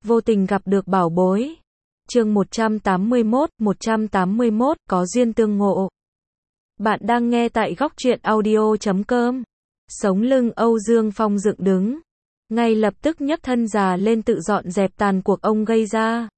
vô tình gặp được bảo bối. Chương 181, có duyên tương ngộ. Bạn đang nghe tại góc truyện audio.com. Sống lưng Âu Dương Phong dựng đứng, ngay lập tức nhấc thân già lên tự dọn dẹp tàn cuộc ông gây ra.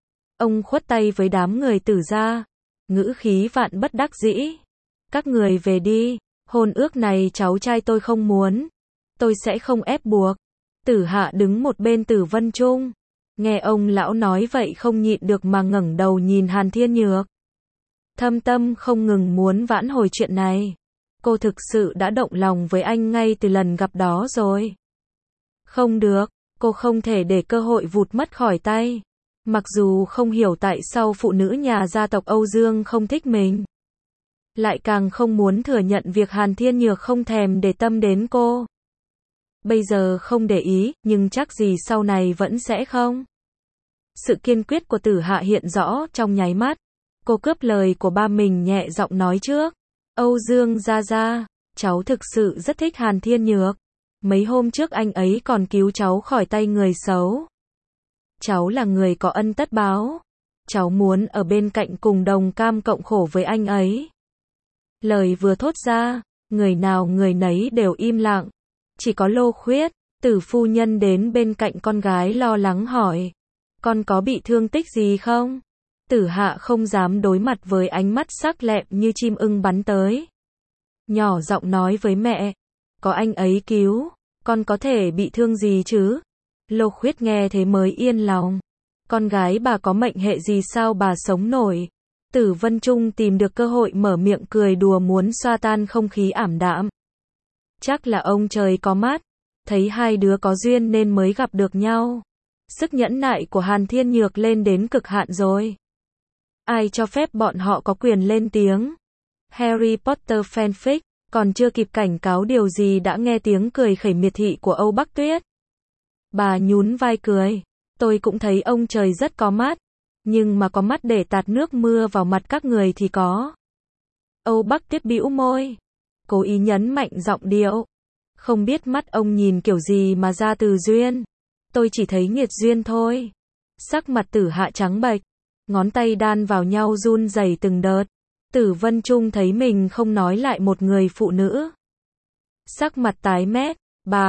Ông khuất tay với đám người Tử gia, ngữ khí vạn bất đắc dĩ. Các người về đi, hôn ước này cháu trai tôi không muốn. Tôi sẽ không ép buộc. Tử Hạ đứng một bên Tử Vân Trung, nghe ông lão nói vậy không nhịn được mà ngẩng đầu nhìn Hàn Thiên Nhược. Thâm tâm không ngừng muốn vãn hồi chuyện này. Cô thực sự đã động lòng với anh ngay từ lần gặp đó rồi. Không được, cô không thể để cơ hội vụt mất khỏi tay. Mặc dù không hiểu tại sao phụ nữ nhà gia tộc Âu Dương không thích mình, lại càng không muốn thừa nhận việc Hàn Thiên Nhược không thèm để tâm đến cô. Bây giờ không để ý, nhưng chắc gì sau này vẫn sẽ không. Sự kiên quyết của Tử Hạ hiện rõ trong nháy mắt. Cô cướp lời của ba mình nhẹ giọng nói trước. Âu Dương gia gia, cháu thực sự rất thích Hàn Thiên Nhược. Mấy hôm trước anh ấy còn cứu cháu khỏi tay người xấu. Cháu là người có ân tất báo. Cháu muốn ở bên cạnh cùng đồng cam cộng khổ với anh ấy. Lời vừa thốt ra, người nào người nấy đều im lặng. Chỉ có Lô Khuyết, Tử phu nhân đến bên cạnh con gái lo lắng hỏi. Con có bị thương tích gì không? Tử Hạ không dám đối mặt với ánh mắt sắc lẹm như chim ưng bắn tới. Nhỏ giọng nói với mẹ. Có anh ấy cứu, con có thể bị thương gì chứ? Lô Khuyết nghe thế mới yên lòng. Con gái bà có mệnh hệ gì sao bà sống nổi? Tử Vân Trung tìm được cơ hội mở miệng cười đùa muốn xoa tan không khí ảm đạm. Chắc là ông trời có mắt, thấy hai đứa có duyên nên mới gặp được nhau. Sức nhẫn nại của Hàn Thiên Nhược lên đến cực hạn rồi. Ai cho phép bọn họ có quyền lên tiếng? Harry Potter fanfic, còn chưa kịp cảnh cáo điều gì đã nghe tiếng cười khẩy miệt thị của Âu Bắc Tuyết. Bà nhún vai cười. Tôi cũng thấy ông trời rất có mắt. Nhưng mà có mắt để tạt nước mưa vào mặt các người thì có. Âu Bắc Tuyết bĩu môi, cố ý nhấn mạnh giọng điệu. Không biết mắt ông nhìn kiểu gì mà ra từ duyên. Tôi chỉ thấy nghiệt duyên thôi. Sắc mặt Tử Hạ trắng bệch, ngón tay đan vào nhau run rẩy từng đợt. Tử Vân Trung thấy mình không nói lại một người phụ nữ. Sắc mặt tái mét.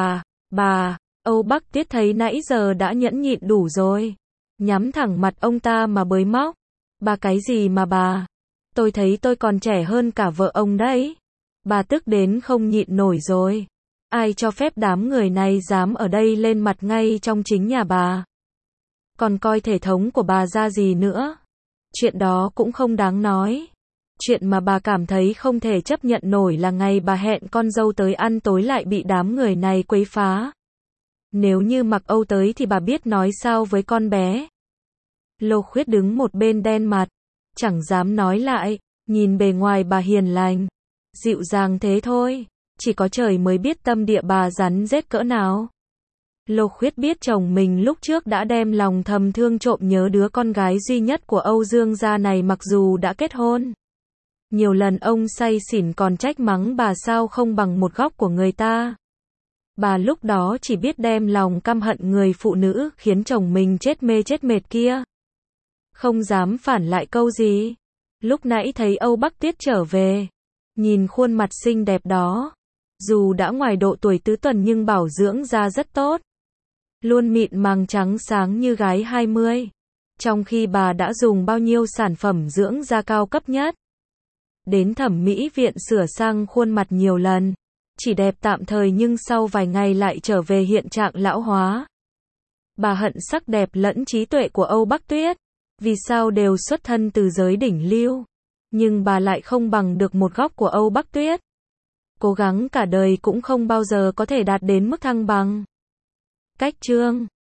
Bà, Âu Bắc Tuyết thấy nãy giờ đã nhẫn nhịn đủ rồi. Nhắm thẳng mặt ông ta mà bới móc. Bà cái gì mà bà? Tôi thấy tôi còn trẻ hơn cả vợ ông đấy. Bà tức đến không nhịn nổi rồi. Ai cho phép đám người này dám ở đây lên mặt ngay trong chính nhà bà? Còn coi thể thống của bà ra gì nữa? Chuyện đó cũng không đáng nói. Chuyện mà bà cảm thấy không thể chấp nhận nổi là ngày bà hẹn con dâu tới ăn tối lại bị đám người này quấy phá. Nếu như Mặc Âu tới thì bà biết nói sao với con bé. Lô Khuyết đứng một bên đen mặt, chẳng dám nói lại, nhìn bề ngoài bà hiền lành, dịu dàng thế thôi, chỉ có trời mới biết tâm địa bà rắn rết cỡ nào. Lô Khuyết biết chồng mình lúc trước đã đem lòng thầm thương trộm nhớ đứa con gái duy nhất của Âu Dương gia này mặc dù đã kết hôn. Nhiều lần ông say xỉn còn trách mắng bà sao không bằng một góc của người ta. Bà lúc đó chỉ biết đem lòng căm hận người phụ nữ khiến chồng mình chết mê chết mệt kia. Không dám phản lại câu gì. Lúc nãy thấy Âu Bắc Tuyết trở về, nhìn khuôn mặt xinh đẹp đó, dù đã ngoài độ tuổi tứ tuần nhưng bảo dưỡng da rất tốt. Luôn mịn màng trắng sáng như gái 20. Trong khi bà đã dùng bao nhiêu sản phẩm dưỡng da cao cấp nhất. Đến thẩm mỹ viện sửa sang khuôn mặt nhiều lần. Chỉ đẹp tạm thời nhưng sau vài ngày lại trở về hiện trạng lão hóa. Bà hận sắc đẹp lẫn trí tuệ của Âu Bắc Tuyết. Vì sao đều xuất thân từ giới đỉnh lưu. Nhưng bà lại không bằng được một góc của Âu Bắc Tuyết. Cố gắng cả đời cũng không bao giờ có thể đạt đến mức thăng bằng. Cách chương